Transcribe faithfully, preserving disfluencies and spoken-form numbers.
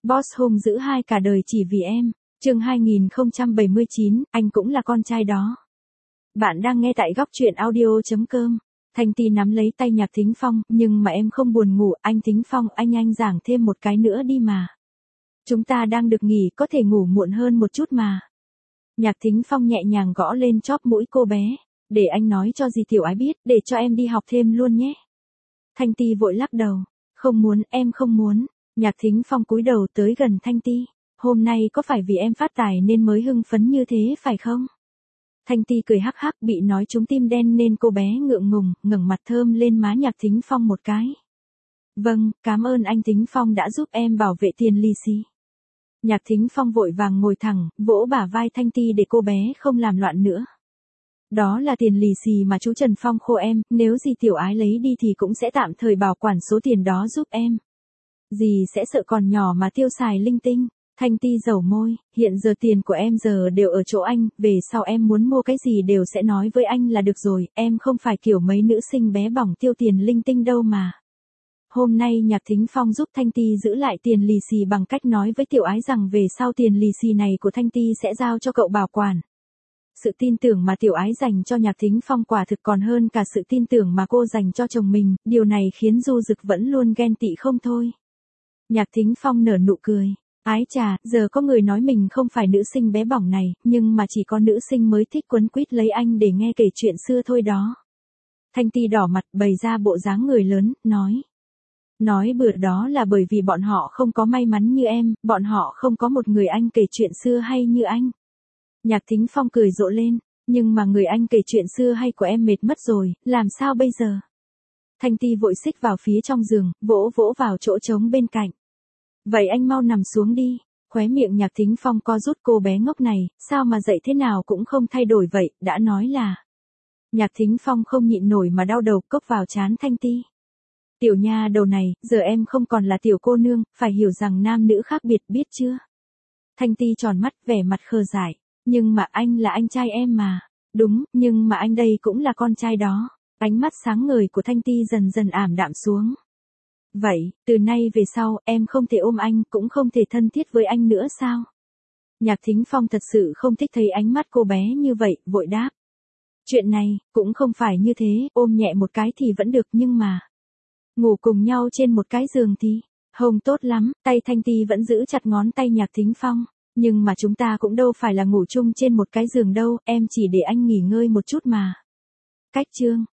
Boss hung dữ hai cả đời chỉ vì em. Chương hai nghìn không trăm bảy mươi chín, anh cũng là con trai đó. Bạn đang nghe tại góc truyện audio chấm com. Thanh Ti nắm lấy tay Nhạc Thính Phong, nhưng mà em không buồn ngủ, anh Thính Phong, anh anh giảng thêm một cái nữa đi mà. Chúng ta đang được nghỉ, có thể ngủ muộn hơn một chút mà. Nhạc Thính Phong nhẹ nhàng gõ lên chóp mũi cô bé. Để anh nói cho dì Tiểu Ái biết, để cho em đi học thêm luôn nhé. Thanh Ti vội lắc đầu. Không muốn, em không muốn. Nhạc Thính Phong cúi đầu tới gần Thanh Ti. Hôm nay có phải vì em phát tài nên mới hưng phấn như thế phải không? Thanh Ti cười hắc hắc, bị nói trúng tim đen nên cô bé ngượng ngùng, ngẩng mặt thơm lên má Nhạc Thính Phong một cái. Vâng, cảm ơn anh Thính Phong đã giúp em bảo vệ tiền lì xì. Nhạc Thính Phong vội vàng ngồi thẳng, vỗ bả vai Thanh Ti để cô bé không làm loạn nữa. Đó là tiền lì xì mà chú Trần Phong khô em, nếu dì Tiểu Ái lấy đi thì cũng sẽ tạm thời bảo quản số tiền đó giúp em. Dì sẽ sợ còn nhỏ mà tiêu xài linh tinh. Thanh Ti dầu môi, hiện giờ tiền của em giờ đều ở chỗ anh, về sau em muốn mua cái gì đều sẽ nói với anh là được rồi, em không phải kiểu mấy nữ sinh bé bỏng tiêu tiền linh tinh đâu mà. Hôm nay Nhạc Thính Phong giúp Thanh Ti giữ lại tiền lì xì bằng cách nói với Tiểu Ái rằng về sau tiền lì xì này của Thanh Ti sẽ giao cho cậu bảo quản. Sự tin tưởng mà Tiểu Ái dành cho Nhạc Thính Phong quả thực còn hơn cả sự tin tưởng mà cô dành cho chồng mình, điều này khiến Du Dực vẫn luôn ghen tị không thôi. Nhạc Thính Phong nở nụ cười. Ái chà, giờ có người nói mình không phải nữ sinh bé bỏng này, nhưng mà chỉ có nữ sinh mới thích quấn quýt lấy anh để nghe kể chuyện xưa thôi đó. Thanh Ti đỏ mặt bày ra bộ dáng người lớn, nói. Nói bừa đó là bởi vì bọn họ không có may mắn như em, bọn họ không có một người anh kể chuyện xưa hay như anh. Nhạc Thính Phong cười rộ lên, nhưng mà người anh kể chuyện xưa hay của em mệt mất rồi, làm sao bây giờ? Thanh Ti vội xích vào phía trong giường, vỗ vỗ vào chỗ trống bên cạnh. Vậy anh mau nằm xuống đi. Khóe miệng Nhạc Thính Phong co rút, cô bé ngốc này, sao mà dậy thế nào cũng không thay đổi vậy, đã nói là. Nhạc Thính Phong không nhịn nổi mà đau đầu, cốc vào trán Thanh Ti. Tiểu nha đầu này, giờ em không còn là tiểu cô nương, phải hiểu rằng nam nữ khác biệt biết chưa? Thanh Ti tròn mắt, vẻ mặt khờ dại. Nhưng mà anh là anh trai em mà. Đúng, nhưng mà anh đây cũng là con trai đó. Ánh mắt sáng ngời của Thanh Ti dần dần ảm đạm xuống. Vậy, từ nay về sau, em không thể ôm anh, cũng không thể thân thiết với anh nữa sao? Nhạc Thính Phong thật sự không thích thấy ánh mắt cô bé như vậy, vội đáp. Chuyện này, cũng không phải như thế, ôm nhẹ một cái thì vẫn được nhưng mà. Ngủ cùng nhau trên một cái giường thì, không tốt lắm, tay Thanh Ti vẫn giữ chặt ngón tay Nhạc Thính Phong. Nhưng mà chúng ta cũng đâu phải là ngủ chung trên một cái giường đâu, em chỉ để anh nghỉ ngơi một chút mà. Cách chương.